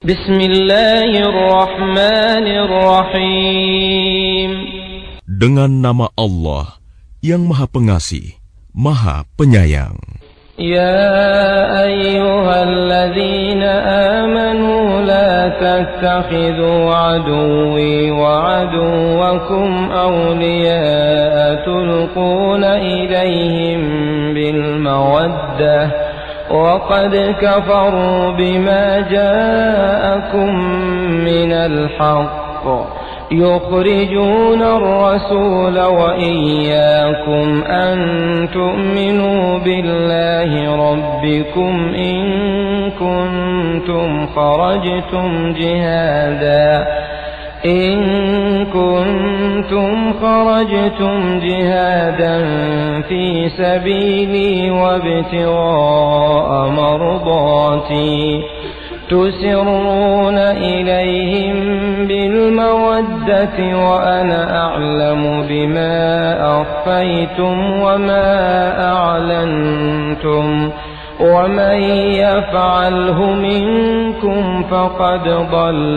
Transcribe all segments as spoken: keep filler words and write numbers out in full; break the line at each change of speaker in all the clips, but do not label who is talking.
Bismillahirrahmanirrahim.
Dengan nama Allah yang Maha Pengasih, Maha Penyayang.
Ya ayyuhalladzina amanu la tattakhidhu aduwwi wa aduwwakum awliya'a tulquna ilayhim bil mawaddah wa qad kafaru bima ja'akum minal haqq يخرجون الرسول وإياكم أن تؤمنوا بالله ربكم إن كنتم خرجتم جهادا إن كنتم خرجتم جهادا في سبيلي وابتغاء مرضاتي تسرون إليهم بالمودة وأنا أعلم بما أخفيتم وما أعلنتم ومن يفعله منكم فقد ضل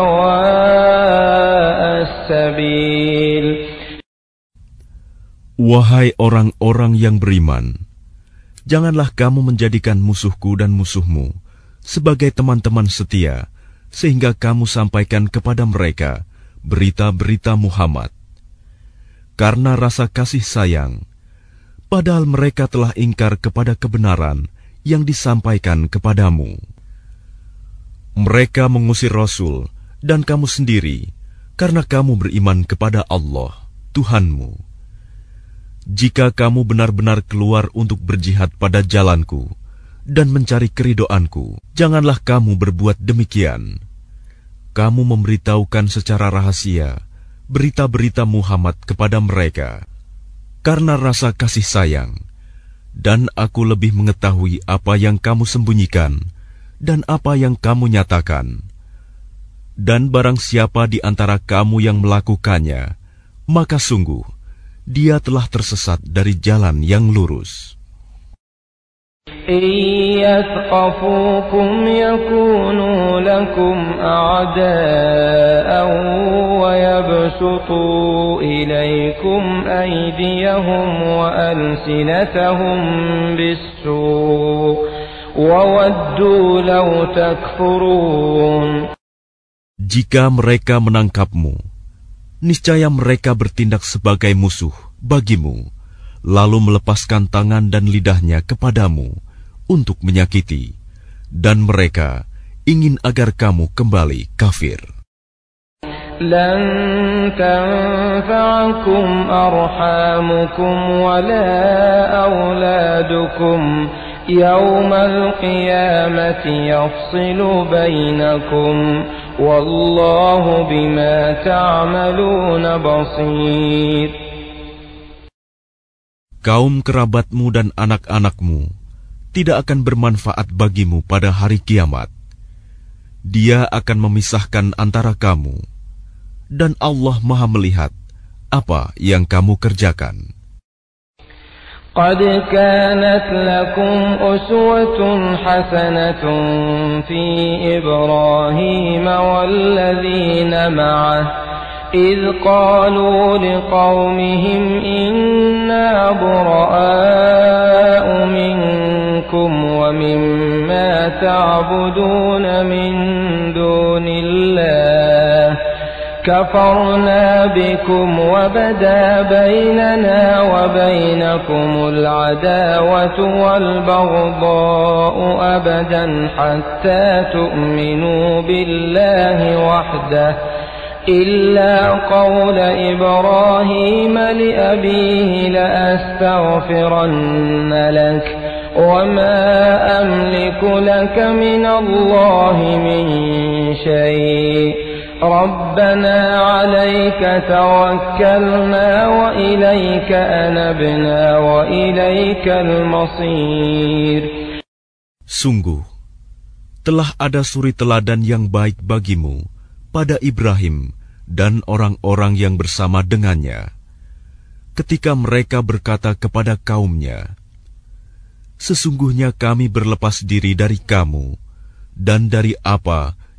سواء السبيل.
Wahai orang-orang yang beriman, janganlah kamu menjadikan musuhku dan musuhmu sebagai teman-teman setia, sehingga kamu sampaikan kepada mereka berita-berita Muhammad. Karena rasa kasih sayang, padahal mereka telah ingkar kepada kebenaran yang disampaikan kepadamu. Mereka mengusir Rasul dan kamu sendiri, karena kamu beriman kepada Allah, Tuhanmu. Jika kamu benar-benar keluar untuk berjihad pada jalanku dan mencari keridoanku, janganlah kamu berbuat demikian. Kamu memberitahukan secara rahasia berita-berita Muhammad kepada mereka karena rasa kasih sayang, dan aku lebih mengetahui apa yang kamu sembunyikan dan apa yang kamu nyatakan. Dan barang siapa di antara kamu yang melakukannya, maka sungguh dia telah tersesat dari jalan yang lurus.
إن يثقفوكم يكونوا لكم أعداء ويبسطوا إليكم أيديهم وألسنتهم بالسوء وودوا لو تكفرون.
Jika mereka menangkapmu, niscaya mereka bertindak sebagai musuh bagimu, lalu melepaskan tangan dan lidahnya kepadamu untuk menyakiti, dan mereka ingin agar kamu kembali kafir.
Lan tanfa'akum arhamukum wala awladukum yawmal qiyamati yafsilu bainakum wallahu bima ta'maluna basir.
Kaum kerabatmu dan anak-anakmu tidak akan bermanfaat bagimu pada hari kiamat. Dia akan memisahkan antara kamu, dan Allah Maha melihat apa yang kamu kerjakan.
Qad kanat lakum uswatun hasanatun fi Ibrahim walladzina ma'ah إذ قالوا لقومهم إنا براء منكم ومما تعبدون من دون الله كفرنا بكم وبدا بيننا وبينكم العداوة والبغضاء أبدا حتى تؤمنوا بالله وحده إلا قول إبراهيم لأبيه لأستغفرن لك وما أملك لك من الله من شيء ربنا عليك توكلنا وإليك أنبنا وإليك المصير.
Sungguh, telah ada suri teladan yang baik bagimu pada Ibrahim dan orang-orang yang bersama dengannya, ketika mereka berkata kepada kaumnya, sesungguhnya kami berlepas diri dari kamu dan dari apa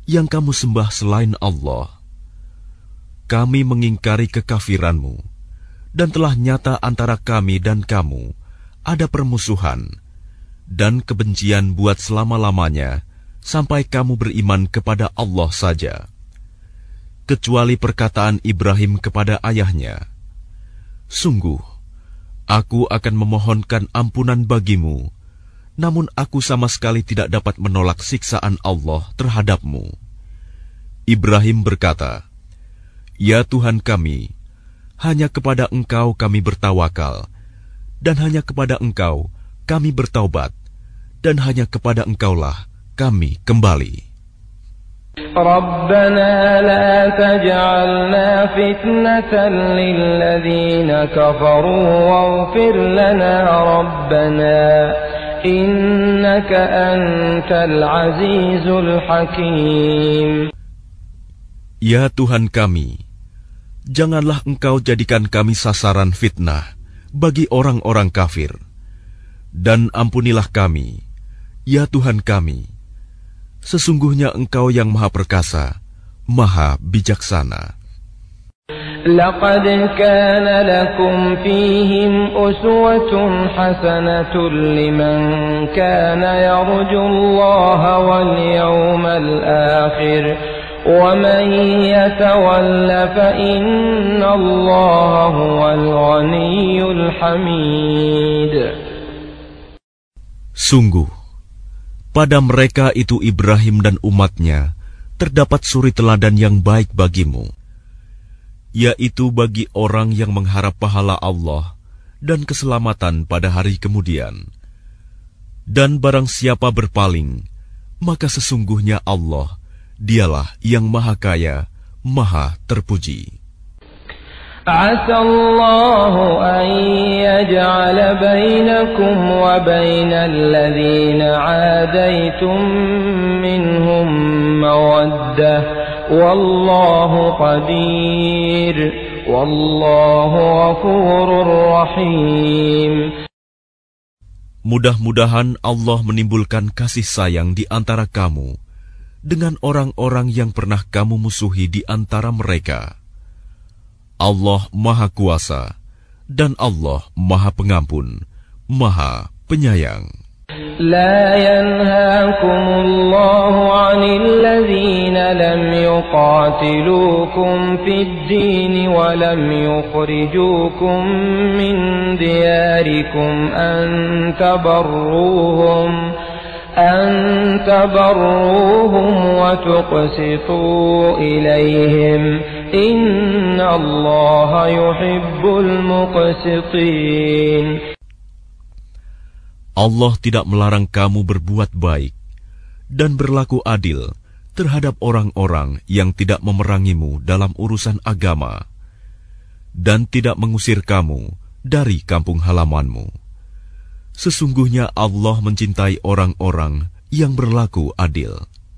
yang kamu sembah selain Allah. Kami mengingkari kekafiranmu, dan telah nyata antara kami dan kamu ada permusuhan dan kebencian buat selama-lamanya sampai kamu beriman kepada Allah saja, kecuali perkataan Ibrahim kepada ayahnya, "Sungguh, aku akan memohonkan ampunan bagimu, namun aku sama sekali tidak dapat menolak siksaan Allah terhadapmu." Ibrahim berkata, "Ya Tuhan kami, hanya kepada Engkau kami bertawakal, dan hanya kepada Engkau kami bertaubat, dan hanya kepada Engkaulah kami kembali."
Rabbana la taj'alna fitnatan lilladzina kafaru waghfir lana Rabbana innaka antal azizul hakim.
Ya Tuhan kami, janganlah Engkau jadikan kami sasaran fitnah bagi orang-orang kafir, dan ampunilah kami, ya Tuhan kami. Sesungguhnya Engkau yang Maha Perkasa, Maha Bijaksana.
Laqad kana lakum fihim uswatun hasanatun liman kana yarjullaha wal yawmal akhir. وَمَنْ يَتَوَلَّ فَإِنَّ اللَّهَ هُوَ الْغَنِيُّ الْحَمِيدُ.
Sungguh, pada mereka itu Ibrahim dan umatnya terdapat suri teladan yang baik bagimu, yaitu bagi orang yang mengharap pahala Allah dan keselamatan pada hari kemudian. Dan barang siapa berpaling, maka sesungguhnya Allah, Dialah yang Maha Kaya, Maha Terpuji.
Asallahu an yaj'ala bainakum wa bainal ladzina 'adaitum minhum mawaddah wallahu qadir wallahu ghafurur rahim.
Mudah-mudahan Allah menimbulkan kasih sayang di antara kamu dengan orang-orang yang pernah kamu musuhi di antara mereka. Allah Maha Kuasa, dan Allah Maha Pengampun, Maha Penyayang.
La yanhaakumullahu 'anil ladzina lam yuqatilukum fid din wa lam yukhrijukum min diyarikum an tabarruhum أن تبروهم وتقسطوا إليهم إن الله يحب المقسطين.
Allah tidak melarang kamu berbuat baik dan berlaku adil terhadap orang-orang yang tidak memerangimu dalam urusan agama dan tidak mengusir kamu dari kampung halamanmu. Sesungguhnya Allah mencintai orang-orang yang berlaku adil.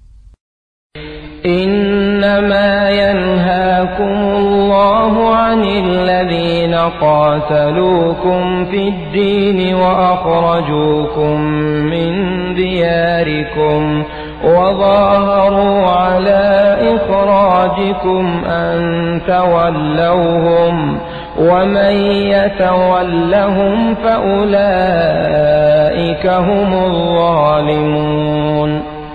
Innama yanhaakumullahu 'anil ladzina qataluukum fid din wa akhrajuukum min diyarikum wa dhaharu 'ala ikhrajikum an tawallawhum. وَمَنْ يَتَوَلَّهُمْ فَأُولَئِكَ هُمُ الظَّالِمُونَ.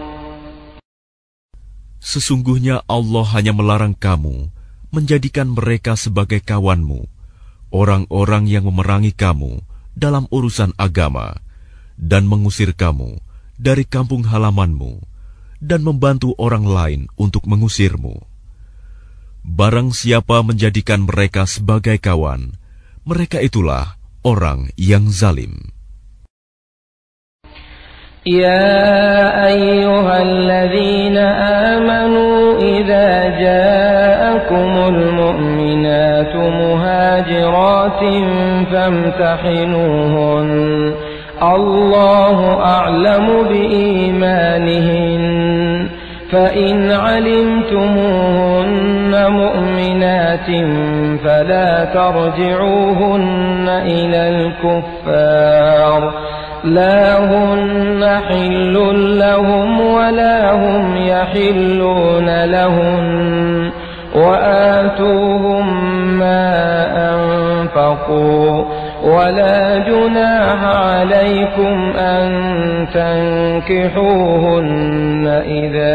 Sesungguhnya Allah hanya melarang kamu menjadikan mereka sebagai kawanmu, orang-orang yang memerangi kamu dalam urusan agama, dan mengusir kamu dari kampung halamanmu, dan membantu orang lain untuk mengusirmu. Barang siapa menjadikan mereka sebagai kawan, mereka itulah orang yang zalim.
Ya ayyuhalladzina amanu idza ja'akumul mu'minatu muhajiratin famtahinuhun Allahu a'lamu biimanihin فَإِنْ عَلِمْتُمُوهُنَّ مُؤْمِنَاتٍ فَلَا تَرْجِعُوهُنَّ إِلَى الْكُفَّارِ لا هن حل لهم ولا هم يحلون لهن وآتوهم ما أنفقوا ولا جناح عليكم أن تنكحوهن إذا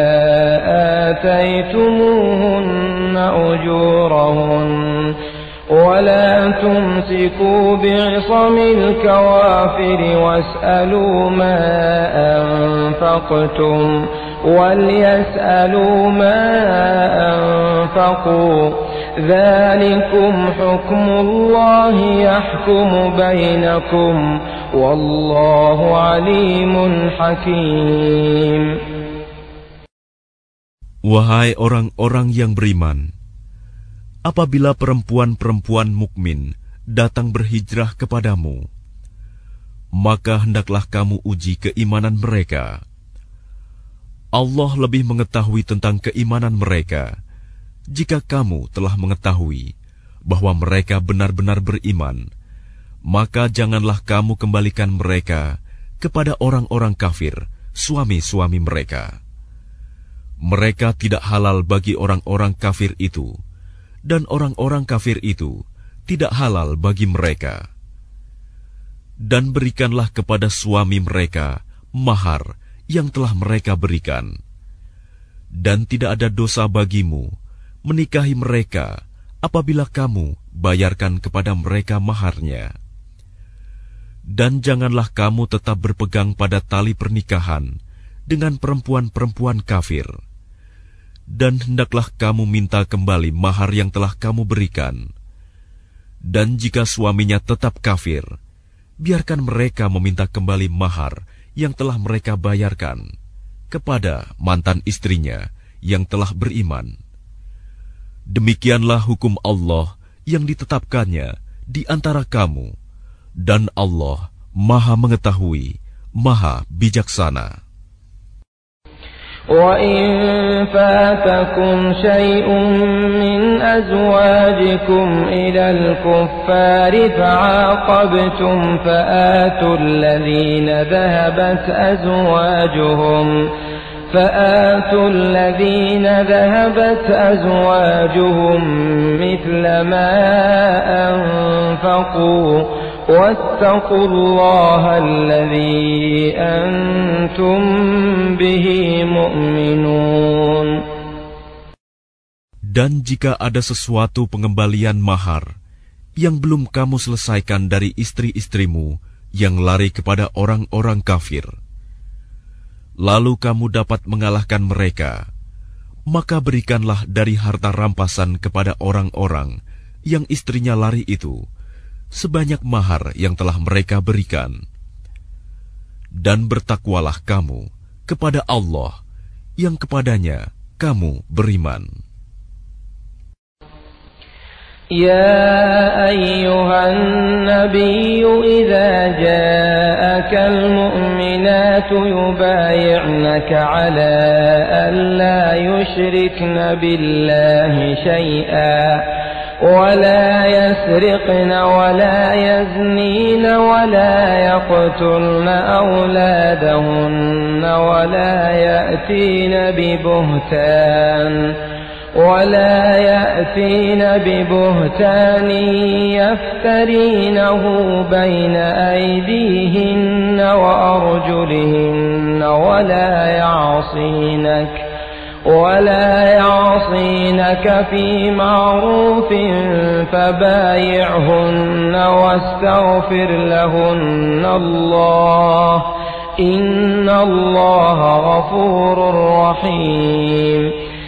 آتيتموهن أجورهن ولا تمسكوا بعصم الكوافر واسألوا ما أنفقتم وليسألوا ما أنفقوا ذلكم حكم الله يحكم بينكم والله عليم حكيم.
Wahai orang-orang yang beriman, apabila perempuan-perempuan mukmin datang berhijrah kepadamu, maka hendaklah kamu uji keimanan mereka. Allah lebih mengetahui tentang keimanan mereka jika kamu telah mengetahui bahwa mereka benar-benar beriman, maka janganlah kamu kembalikan mereka kepada orang-orang kafir, suami-suami mereka. Mereka tidak halal bagi orang-orang kafir itu, dan orang-orang kafir itu tidak halal bagi mereka. Dan berikanlah kepada suami mereka mahar yang telah mereka berikan. Dan tidak ada dosa bagimu menikahi mereka apabila kamu bayarkan kepada mereka maharnya. Dan janganlah kamu tetap berpegang pada tali pernikahan dengan perempuan-perempuan kafir. Dan hendaklah kamu minta kembali mahar yang telah kamu berikan. Dan jika suaminya tetap kafir, biarkan mereka meminta kembali mahar yang telah mereka bayarkan kepada mantan istrinya yang telah beriman. Demikianlah hukum Allah yang ditetapkannya di antara kamu, dan Allah Maha Mengetahui, Maha Bijaksana.
وَإِن فَاتَكُمْ شَيْءٌ مِّنْ أَزْوَاجِكُمْ إِلَى الْكُفَّارِ فَعَاقَبْتُمْ فَآتُوا الَّذِينَ ذَهَبَتْ أَزْوَاجُهُمْ فَآتُوا الَّذِينَ ذَهَبَتْ أَزْوَاجُهُمْ مِثْلَ مَا أَنفَقُوا وَاتَّقُوا اللَّهَ الَّذِي أَنْتُمْ بِهِ مُؤْمِنُونَ.
Dan jika ada sesuatu pengembalian mahar yang belum kamu selesaikan dari istri-istrimu yang lari kepada orang-orang kafir, lalu kamu dapat mengalahkan mereka, maka berikanlah dari harta rampasan kepada orang-orang yang istrinya lari itu sebanyak mahar yang telah mereka berikan. Dan bertakwalah kamu kepada Allah yang kepadanya kamu beriman.
يا أيها النبي إذا جاءك المؤمنات يبايعنك على ألا يشركن بالله شيئا ولا يسرقن ولا يزنين ولا يقتلن أولادهن ولا يأتين ببهتان ولا يأتين ببهتان يفترينه بين أيديهن وأرجلهن ولا يعصينك ولا يعصينك في معروف فبايعهن واستغفر لهن الله إن الله غفور رحيم.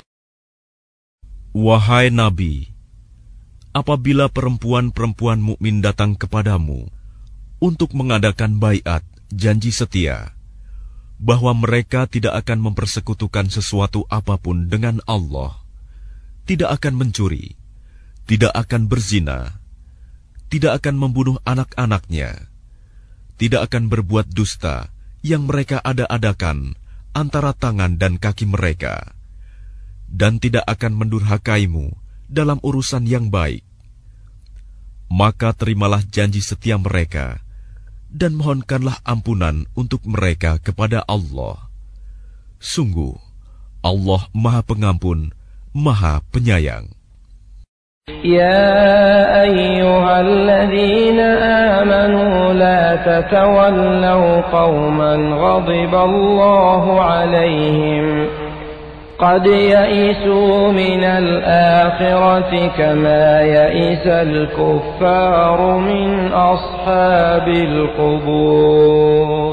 Wahai Nabi, apabila perempuan-perempuan mukmin datang kepadamu untuk mengadakan baiat janji setia bahwa mereka tidak akan mempersekutukan sesuatu apapun dengan Allah, tidak akan mencuri, tidak akan berzina, tidak akan membunuh anak-anaknya, tidak akan berbuat dusta yang mereka ada-adakan antara tangan dan kaki mereka, dan tidak akan mendurhakaimu dalam urusan yang baik, maka terimalah janji setia mereka dan mohonkanlah ampunan untuk mereka kepada Allah. Sungguh, Allah Maha Pengampun, Maha Penyayang.
Ya ayyuhalladzina amanu la tatawallaw qauman ghadiballahu alaihim qad ya'isu minal akhirati kama ya'isal kuffaru min ashabil qubur.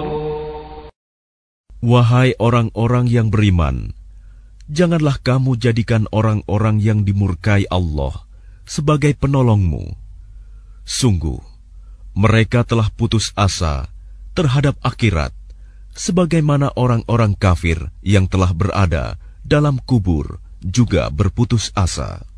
Wahai orang-orang yang beriman, janganlah kamu jadikan orang-orang yang dimurkai Allah sebagai penolongmu. Sungguh, mereka telah putus asa terhadap akhirat, sebagaimana orang-orang kafir yang telah berada dalam kubur juga berputus asa.